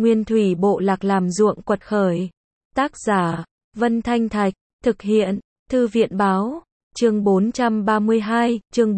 Nguyên thủy bộ lạc làm ruộng quật khởi. Tác giả, Vân Thanh Thạch, thực hiện, Thư viện báo, chương 432, chương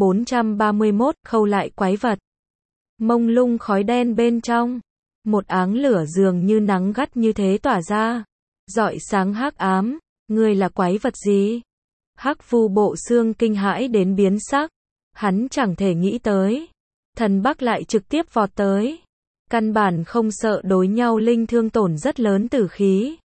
431, khâu lại quái vật. Mông lung khói đen bên trong, một áng lửa dường như nắng gắt như thế tỏa ra, rọi sáng hắc ám, ngươi là quái vật gì? Hắc Vu Bộ Xương kinh hãi đến biến sắc, hắn chẳng thể nghĩ tới, thần Bắc lại trực tiếp vọt tới, căn bản không sợ đối nhau linh thương tổn rất lớn tử khí.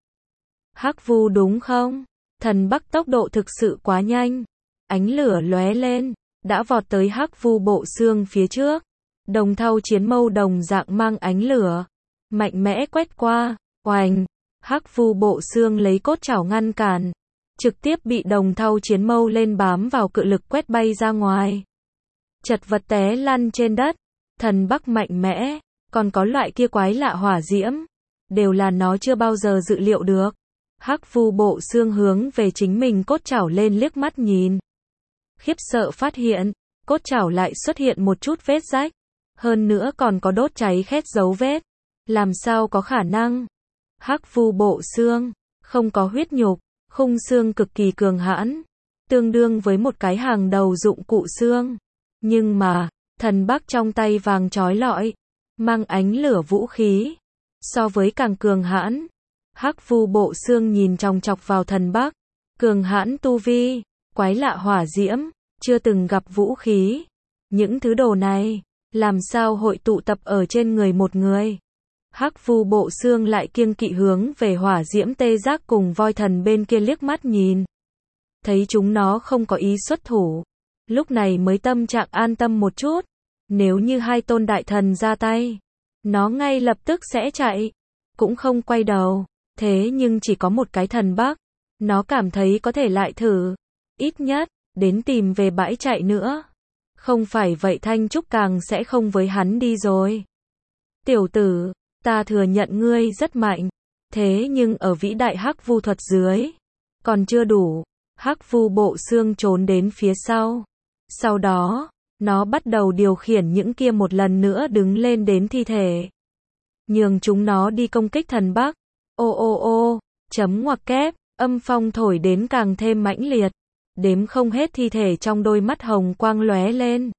Hắc Vu đúng không? Thần Bắc tốc độ thực sự quá nhanh, ánh lửa lóe lên, đã vọt tới Hắc Vu Bộ Xương phía trước. Đồng thau chiến mâu đồng dạng mang ánh lửa, mạnh mẽ quét qua, oành, Hắc Vu Bộ Xương lấy cốt chảo ngăn cản, trực tiếp bị đồng thau chiến mâu lên bám vào cự lực quét bay ra ngoài. Chật vật té lăn trên đất, thần Bắc mạnh mẽ, còn có loại kia quái lạ hỏa diễm, đều là nó chưa bao giờ dự liệu được. Hắc Vu Bộ Xương hướng về chính mình cốt chảo lên liếc mắt nhìn. Khiếp sợ phát hiện, cốt chảo lại xuất hiện một chút vết rách. Hơn nữa còn có đốt cháy khét dấu vết. Làm sao có khả năng? Hắc Vu Bộ Xương, không có huyết nhục, khung xương cực kỳ cường hãn, tương đương với một cái hàng đầu dụng cụ xương. Nhưng mà, thần Bắc trong tay vàng chói lọi, mang ánh lửa vũ khí, so với càng cường hãn. Hắc Vu Bộ Xương nhìn chòng chọc vào thần Bắc, cường hãn tu vi, quái lạ hỏa diễm, chưa từng gặp vũ khí. Những thứ đồ này, làm sao hội tụ tập ở trên người một người? Hắc Vu Bộ Xương lại kiêng kỵ hướng về hỏa diễm tê giác cùng voi thần bên kia liếc mắt nhìn. Thấy chúng nó không có ý xuất thủ, lúc này mới tâm trạng an tâm một chút. Nếu như hai tôn đại thần ra tay, nó ngay lập tức sẽ chạy, cũng không quay đầu. Thế nhưng chỉ có một cái thần Bắc, nó cảm thấy có thể lại thử, ít nhất, đến tìm về bãi chạy nữa. Không phải vậy Thanh Trúc càng sẽ không với hắn đi rồi. Tiểu tử, ta thừa nhận ngươi rất mạnh, thế nhưng ở vĩ đại Hắc Vu thuật dưới, còn chưa đủ. Hắc Vu Bộ Xương trốn đến phía sau. Sau đó, nó bắt đầu điều khiển những kia một lần nữa đứng lên đến thi thể. Nhường chúng nó đi công kích thần Bắc. Ô ô ô, chấm ngoặc kép, âm phong thổi đến càng thêm mãnh liệt. Đếm không hết thi thể trong đôi mắt hồng quang lóe lên.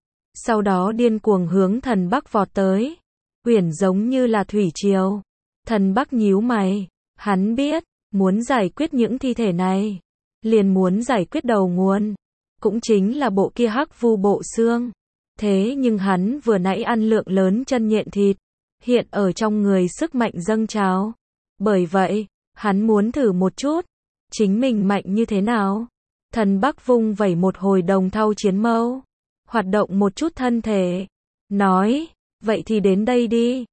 Sau đó điên cuồng hướng thần Bắc vọt tới. Uyển giống như là thủy triều. Thần Bắc nhíu mày. Hắn biết, muốn giải quyết những thi thể này, liền muốn giải quyết đầu nguồn. Cũng chính là bộ kia Hắc Vu Bộ Xương. Thế nhưng hắn vừa nãy ăn lượng lớn chân nhện thịt. Hiện ở trong người sức mạnh dâng trào. Bởi vậy, hắn muốn thử một chút. Chính mình mạnh như thế nào? Thần Bắc vung vẩy một hồi đồng thau chiến mâu, hoạt động một chút thân thể, nói, vậy thì đến đây đi.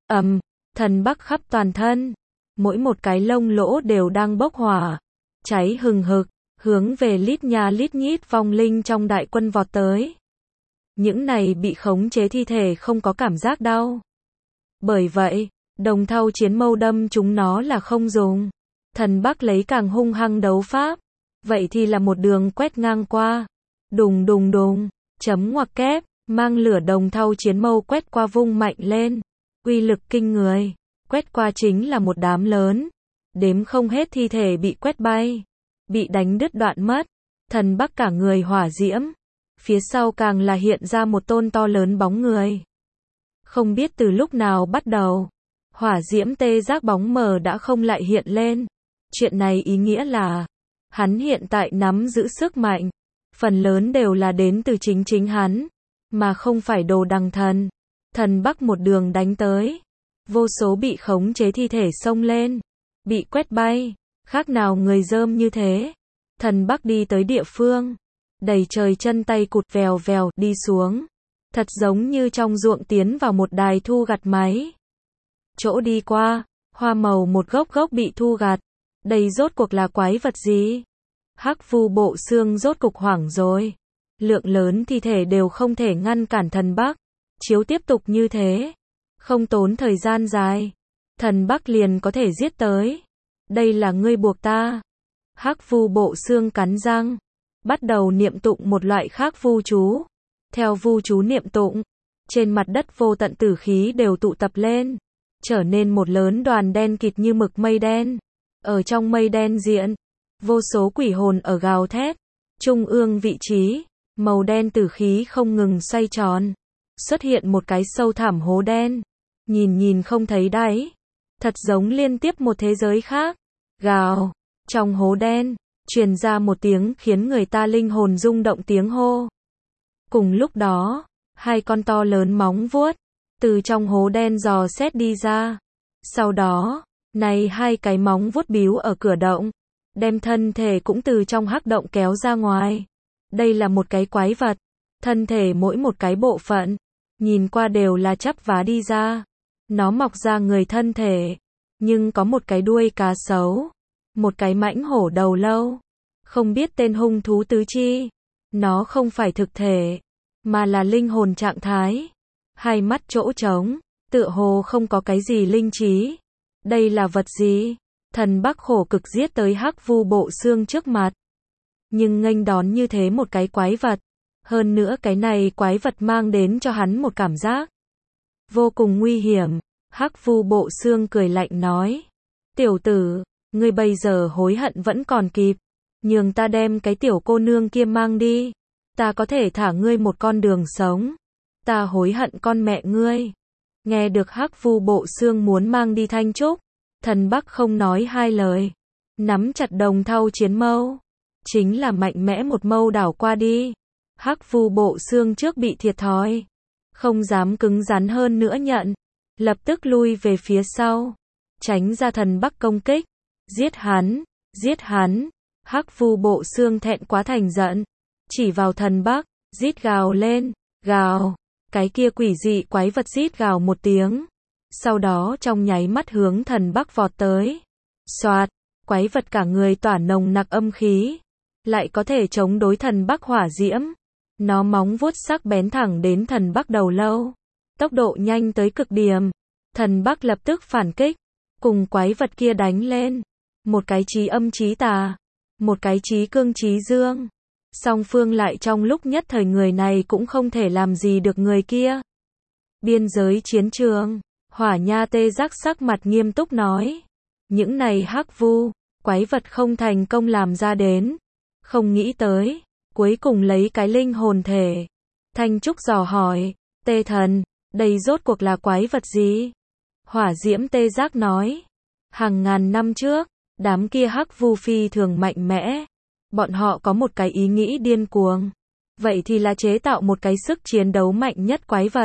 Thần Bắc khắp toàn thân, mỗi một cái lông lỗ đều đang bốc hỏa, cháy hừng hực, hướng về lít nha lít nhít vong linh trong đại quân vọt tới. Những này bị khống chế thi thể không có cảm giác đau. Bởi vậy, đồng thau chiến mâu đâm chúng nó là không dùng. Thần Bắc lấy càng hung hăng đấu pháp. Vậy thì là một đường quét ngang qua. Đùng đùng đùng, chấm ngoặc kép, mang lửa đồng thau chiến mâu quét qua vung mạnh lên. Uy lực kinh người, quét qua chính là một đám lớn. Đếm không hết thi thể bị quét bay, bị đánh đứt đoạn mất. Thần Bắc cả người hỏa diễm. Phía sau càng là hiện ra một tôn to lớn bóng người. Không biết từ lúc nào bắt đầu, hỏa diễm tê giác bóng mờ đã không lại hiện lên. Chuyện này ý nghĩa là hắn hiện tại nắm giữ sức mạnh, phần lớn đều là đến từ chính hắn, mà không phải đồ đằng thần. Thần Bắc một đường đánh tới, vô số bị khống chế thi thể xông lên, bị quét bay, khác nào người dơm như thế. Thần Bắc đi tới địa phương, đầy trời chân tay cụt vèo vèo đi xuống, thật giống như trong ruộng tiến vào một đài thu gặt máy. Chỗ đi qua, hoa màu một gốc gốc bị thu gặt. Đây rốt cuộc là quái vật gì? Hắc Vu Bộ Xương rốt cục hoảng rồi. Lượng lớn thi thể đều không thể ngăn cản thần Bắc. Chiếu tiếp tục như thế, không tốn thời gian dài, thần Bắc liền có thể giết tới. Đây là ngươi buộc ta. Hắc Vu Bộ Xương cắn răng, bắt đầu niệm tụng một loại khác vu chú. Theo vu chú niệm tụng, trên mặt đất vô tận tử khí đều tụ tập lên. trở nên một lớn đoàn đen kịt như mực mây đen. Ở trong mây đen diện, vô số quỷ hồn ở gào thét. Trung ương vị trí, màu đen tử khí không ngừng xoay tròn. Xuất hiện một cái sâu thẳm hố đen. Nhìn không thấy đáy. Thật giống liên tiếp một thế giới khác. Gào. Trong hố đen, truyền ra một tiếng khiến người ta linh hồn rung động tiếng hô. Cùng lúc đó, hai con to lớn móng vuốt từ trong hố đen dò xét đi ra. Sau đó, này hai cái móng vuốt bíu ở cửa động, đem thân thể cũng từ trong hắc động kéo ra ngoài. Đây là một cái quái vật, thân thể mỗi một cái bộ phận, nhìn qua đều là chắp vá đi ra. Nó mọc ra người thân thể, nhưng có một cái đuôi cá sấu, một cái mãnh hổ đầu lâu. Không biết tên hung thú tứ chi. Nó không phải thực thể, mà là linh hồn trạng thái. Hai mắt chỗ trống, tựa hồ không có cái gì linh trí. Đây là vật gì? Thần Bắc khổ cực giết tới Hắc Vu Bộ Xương trước mặt. Nhưng nghênh đón như thế một cái quái vật. Hơn nữa cái này quái vật mang đến cho hắn một cảm giác vô cùng nguy hiểm. Hắc Vu Bộ Xương cười lạnh nói. Tiểu tử, ngươi bây giờ hối hận vẫn còn kịp. Nhường ta đem cái tiểu cô nương kia mang đi. Ta có thể thả ngươi một con đường sống. Ta hối hận con mẹ ngươi. Nghe được Hắc Vu Bộ Xương muốn mang đi Thanh Trúc, Thần Bắc không nói hai lời. Nắm chặt đồng thau chiến mâu. Chính là mạnh mẽ một mâu đảo qua đi. Hắc Vu Bộ Xương trước bị thiệt thòi. Không dám cứng rắn hơn nữa nhận. Lập tức lui về phía sau. Tránh ra Thần Bắc công kích. Giết hắn, giết hắn. Hắc Vu Bộ Xương thẹn quá thành giận. Chỉ vào Thần Bắc, rít gào lên, gào. Cái kia quỷ dị quái vật rít gào một tiếng. Sau đó trong nháy mắt hướng Thần Bắc vọt tới. Xoạt, quái vật cả người tỏa nồng nặc âm khí. Lại có thể chống đối Thần Bắc hỏa diễm. Nó móng vuốt sắc bén thẳng đến Thần Bắc đầu lâu. Tốc độ nhanh tới cực điểm. Thần Bắc lập tức phản kích. Cùng quái vật kia đánh lên. Một cái chí âm chí tà. Một cái chí cương chí dương. Song phương lại trong lúc nhất thời người này cũng không thể làm gì được người kia. Biên giới chiến trường. Hỏa Nha Tê Giác sắc mặt nghiêm túc nói. Những này Hắc Vu, quái vật không thành công làm ra đến. Không nghĩ tới. Cuối cùng lấy cái linh hồn thể. Thanh Trúc dò hỏi. Tê Thần, đây rốt cuộc là quái vật gì? Hỏa Diễm Tê Giác nói. Hàng ngàn năm trước, đám kia Hắc Vu phi thường mạnh mẽ. Bọn họ có một cái ý nghĩ điên cuồng. Vậy thì là chế tạo một cái sức chiến đấu mạnh nhất quái vật.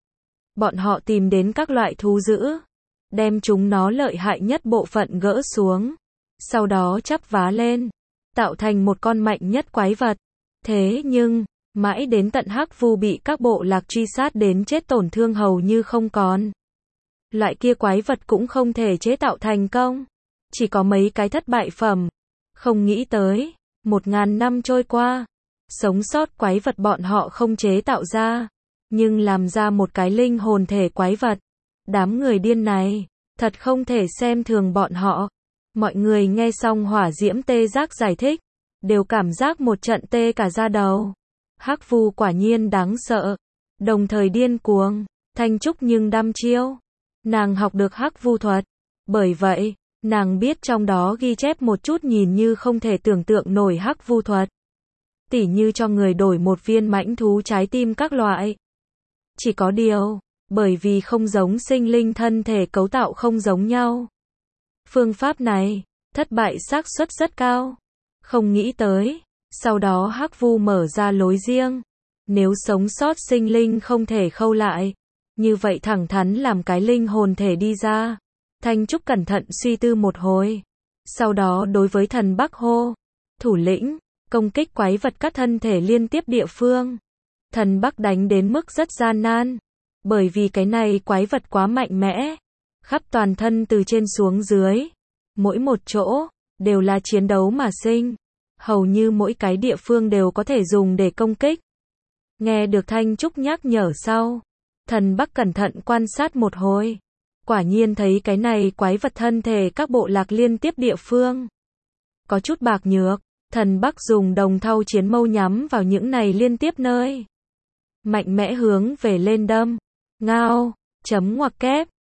Bọn họ tìm đến các loại thú dữ. Đem chúng nó lợi hại nhất bộ phận gỡ xuống. Sau đó chắp vá lên. Tạo thành một con mạnh nhất quái vật. Thế nhưng, mãi đến tận Hắc Vu bị các bộ lạc truy sát đến chết tổn thương hầu như không còn. Loại kia quái vật cũng không thể chế tạo thành công. Chỉ có mấy cái thất bại phẩm. Không nghĩ tới, 1000 năm trôi qua, sống sót quái vật bọn họ không chế tạo ra, nhưng làm ra một cái linh hồn thể quái vật. Đám người điên này, thật không thể xem thường bọn họ. Mọi người nghe xong Hỏa Diễm Tê Giác giải thích, đều cảm giác một trận tê cả da đầu. Hắc Vu quả nhiên đáng sợ, đồng thời điên cuồng. Thanh Trúc nhưng đăm chiêu. Nàng học được Hắc Vu thuật, bởi vậy, nàng biết trong đó ghi chép một chút nhìn như không thể tưởng tượng nổi Hắc Vu thuật. Tỉ như cho người đổi một viên mãnh thú trái tim các loại. Chỉ có điều, bởi vì không giống sinh linh thân thể cấu tạo không giống nhau. Phương pháp này, thất bại xác suất rất cao. Không nghĩ tới, sau đó Hắc Vu mở ra lối riêng. Nếu sống sót sinh linh không thể khâu lại, như vậy thẳng thắn làm cái linh hồn thể đi ra. Thanh Trúc cẩn thận suy tư một hồi. Sau đó đối với Thần Bắc hô. Thủ lĩnh, công kích quái vật các thân thể liên tiếp địa phương. Thần Bắc đánh đến mức rất gian nan. Bởi vì cái này quái vật quá mạnh mẽ. Khắp toàn thân từ trên xuống dưới. Mỗi một chỗ, đều là chiến đấu mà sinh. Hầu như mỗi cái địa phương đều có thể dùng để công kích. Nghe được Thanh Trúc nhắc nhở sau. Thần Bắc cẩn thận quan sát một hồi. Quả nhiên thấy cái này quái vật thân thể các bộ lạc liên tiếp địa phương. Có chút bạc nhược. Thần Bắc dùng đồng thau chiến mâu nhắm vào những này liên tiếp nơi. Mạnh mẽ hướng về lên đâm. Ngao, chấm ngoặc kép.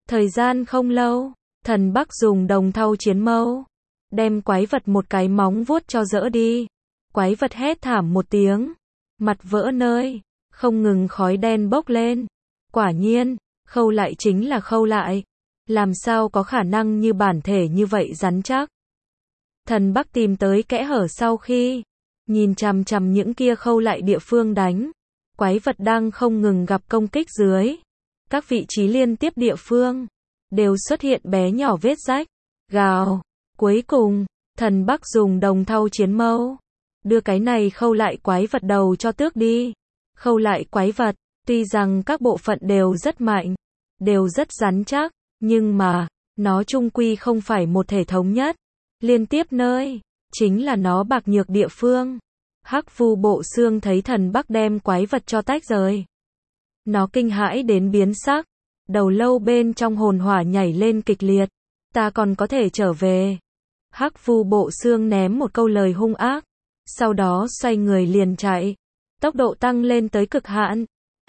Thời gian không lâu, thần Bắc dùng đồng thau chiến mâu, đem quái vật một cái móng vuốt cho dỡ đi. Quái vật hét thảm một tiếng, mặt vỡ nơi, không ngừng khói đen bốc lên. Quả nhiên, khâu lại chính là khâu lại. Làm sao có khả năng như bản thể như vậy rắn chắc. Thần Bắc tìm tới kẽ hở sau khi nhìn chằm chằm những kia khâu lại địa phương đánh. Quái vật đang không ngừng gặp công kích dưới. Các vị trí liên tiếp địa phương đều xuất hiện bé nhỏ vết rách. Gào. Cuối cùng, thần Bắc dùng đồng thau chiến mâu, đưa cái này khâu lại quái vật đầu cho tước đi. Khâu lại quái vật, tuy rằng các bộ phận đều rất mạnh, đều rất rắn chắc, nhưng mà, nó chung quy không phải một thể thống nhất. Liên tiếp nơi, chính là nó bạc nhược địa phương. Hắc Vu Bộ Xương thấy thần Bắc đem quái vật cho tách rời. Nó kinh hãi đến biến sắc, đầu lâu bên trong hồn hỏa nhảy lên kịch liệt. Ta còn có thể trở về. Hắc Vu Bộ Xương ném một câu lời hung ác, sau đó xoay người liền chạy, tốc độ tăng lên tới cực hạn.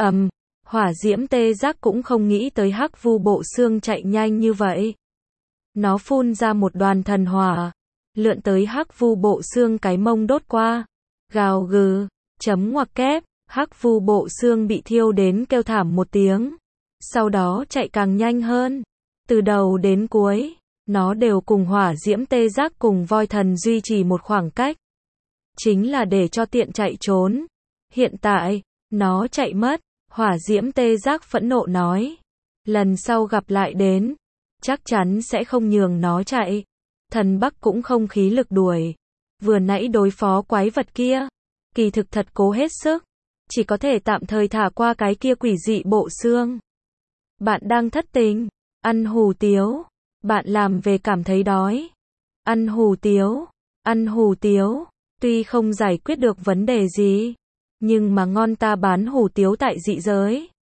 Hỏa diễm tê giác cũng không nghĩ tới Hắc Vu Bộ Xương chạy nhanh như vậy. Nó phun ra một đoàn thần hỏa, lượn tới Hắc Vu Bộ Xương cái mông đốt qua. Gào gừ, chấm ngoặc kép, Hắc Vu Bộ Xương bị thiêu đến kêu thảm một tiếng. Sau đó chạy càng nhanh hơn. Từ đầu đến cuối, nó đều cùng hỏa diễm tê giác cùng voi thần duy trì một khoảng cách. Chính là để cho tiện chạy trốn. Hiện tại, nó chạy mất, hỏa diễm tê giác phẫn nộ nói. Lần sau gặp lại đến, chắc chắn sẽ không nhường nó chạy. Thần Bắc cũng không khí lực đuổi. Vừa nãy đối phó quái vật kia, kỳ thực thật cố hết sức. Chỉ có thể tạm thời thả qua cái kia quỷ dị bộ xương. Bạn đang thất tình, ăn hủ tiếu. Bạn làm về cảm thấy đói. Ăn hủ tiếu, ăn hủ tiếu. Tuy không giải quyết được vấn đề gì, nhưng mà ngon ta bán hủ tiếu tại dị giới.